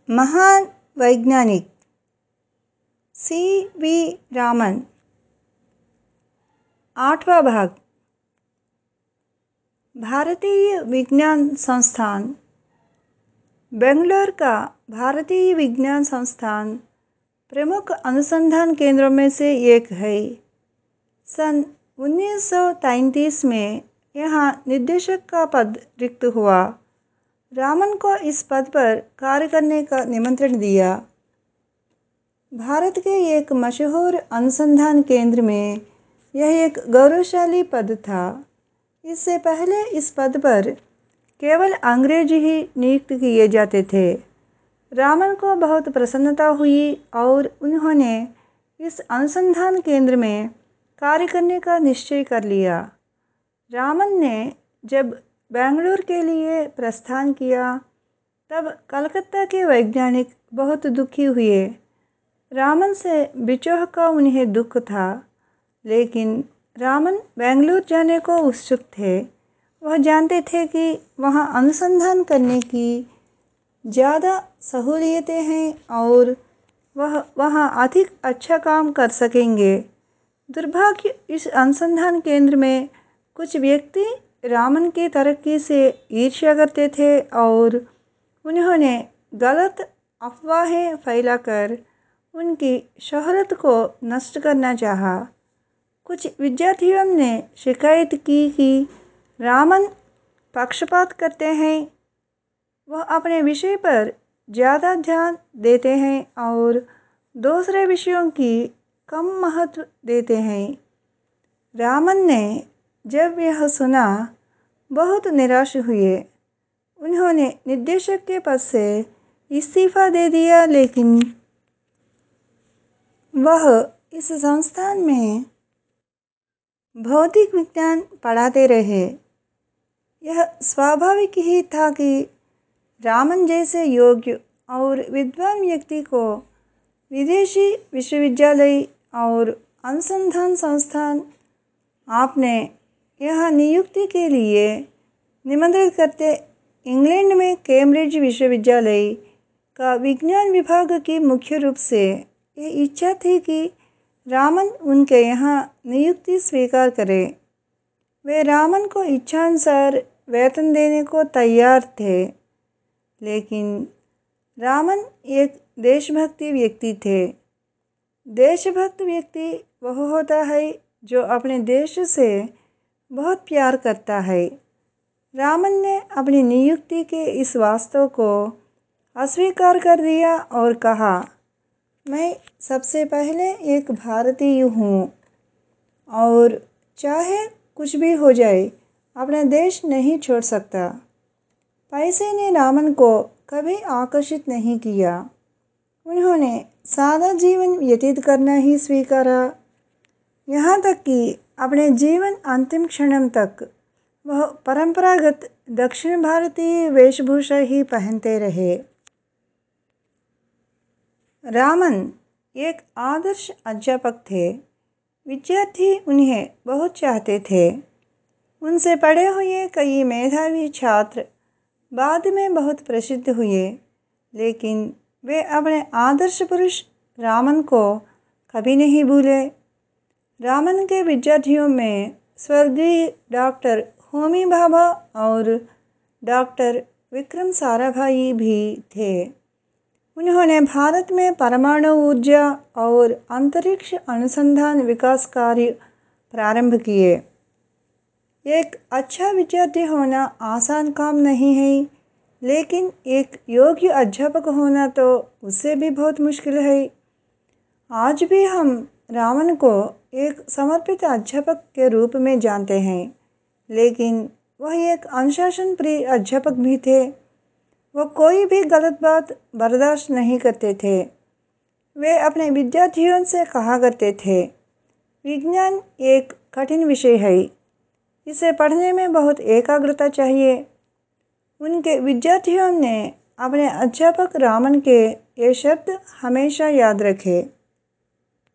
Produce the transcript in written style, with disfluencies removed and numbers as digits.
महान वैज्ञानिक सी.वी. रामन। आठवां भाग। भारतीय विज्ञान संस्थान। बेंगलोर का भारतीय विज्ञान संस्थान प्रमुख अनुसंधान केंद्रों में से एक है। सन 1933 में यहाँ निदेशक का पद रिक्त हुआ। रामन को इस पद पर कार्य करने का निमंत्रण दिया। भारत के एक मशहूर अनुसंधान केंद्र में यह एक गौरवशाली पद था। इससे पहले इस पद पर केवल अंग्रेज ही नियुक्त किए जाते थे। रामन को बहुत प्रसन्नता हुई और उन्होंने इस अनुसंधान केंद्र में कार्य करने का निश्चय कर लिया। रामन ने जब बेंगलुरु के लिए प्रस्थान किया तब कलकत्ता के वैज्ञानिक बहुत दुखी हुए। रामन से विछोह का उन्हें दुख था, लेकिन रामन बेंगलुरु जाने को उत्सुक थे। वह जानते थे कि वहाँ अनुसंधान करने की ज़्यादा सहूलियतें हैं और वह वहाँ अधिक अच्छा काम कर सकेंगे। दुर्भाग्य इस अनुसंधान केंद्र में कुछ व्यक्ति रामन की तरक्की से ईर्ष्या करते थे और उन्होंने गलत अफवाहें फैलाकर उनकी शोहरत को नष्ट करना चाहा। कुछ विद्यार्थियों ने शिकायत की कि रामन पक्षपात करते हैं, वह अपने विषय पर ज़्यादा ध्यान देते हैं और दूसरे विषयों की कम महत्व देते हैं। रामन ने जब यह सुना बहुत निराश हुए। उन्होंने निदेशक के पद से इस्तीफा दे दिया, लेकिन वह इस संस्थान में भौतिक विज्ञान पढ़ाते रहे। यह स्वाभाविक ही था कि रामन जैसे योग्य और विद्वान व्यक्ति को विदेशी विश्वविद्यालय और अनुसंधान संस्थान आपने यहाँ नियुक्ति के लिए निमंत्रित करते। इंग्लैंड में कैम्ब्रिज विश्वविद्यालय का विज्ञान विभाग की मुख्य रूप से यह इच्छा थी कि रामन उनके यहाँ नियुक्ति स्वीकार करें। वे रामन को इच्छानुसार वेतन देने को तैयार थे, लेकिन रामन एक देशभक्ति व्यक्ति थे। देशभक्त व्यक्ति वह होता है जो अपने देश से बहुत प्यार करता है। रामन ने अपनी नियुक्ति के इस वास्तव को अस्वीकार कर दिया और कहा, मैं सबसे पहले एक भारतीय हूँ और चाहे कुछ भी हो जाए अपना देश नहीं छोड़ सकता। पैसे ने रामन को कभी आकर्षित नहीं किया। उन्होंने सादा जीवन व्यतीत करना ही स्वीकारा। यहाँ तक कि अपने जीवन अंतिम क्षण तक वह परंपरागत दक्षिण भारतीय वेशभूषा ही पहनते रहे। रामन एक आदर्श अध्यापक थे। विद्यार्थी उन्हें बहुत चाहते थे। उनसे पढ़े हुए कई मेधावी छात्र बाद में बहुत प्रसिद्ध हुए, लेकिन वे अपने आदर्श पुरुष रामन को कभी नहीं भूले। रामन के विद्यार्थियों में स्वर्गीय डॉक्टर होमी भाभा और डॉक्टर विक्रम साराभाई भी थे। उन्होंने भारत में परमाणु ऊर्जा और अंतरिक्ष अनुसंधान विकास कार्य प्रारंभ किए। एक अच्छा विद्यार्थी होना आसान काम नहीं है, लेकिन एक योग्य अध्यापक होना तो उससे भी बहुत मुश्किल है। आज भी हम रामन को एक समर्पित अध्यापक के रूप में जानते हैं, लेकिन वह एक अनुशासन प्रिय अध्यापक भी थे। वह कोई भी गलत बात बर्दाश्त नहीं करते थे। वे अपने विद्यार्थियों से कहा करते थे, विज्ञान एक कठिन विषय है, इसे पढ़ने में बहुत एकाग्रता चाहिए। उनके विद्यार्थियों ने अपने अध्यापक रामन के ये शब्द हमेशा याद रखे।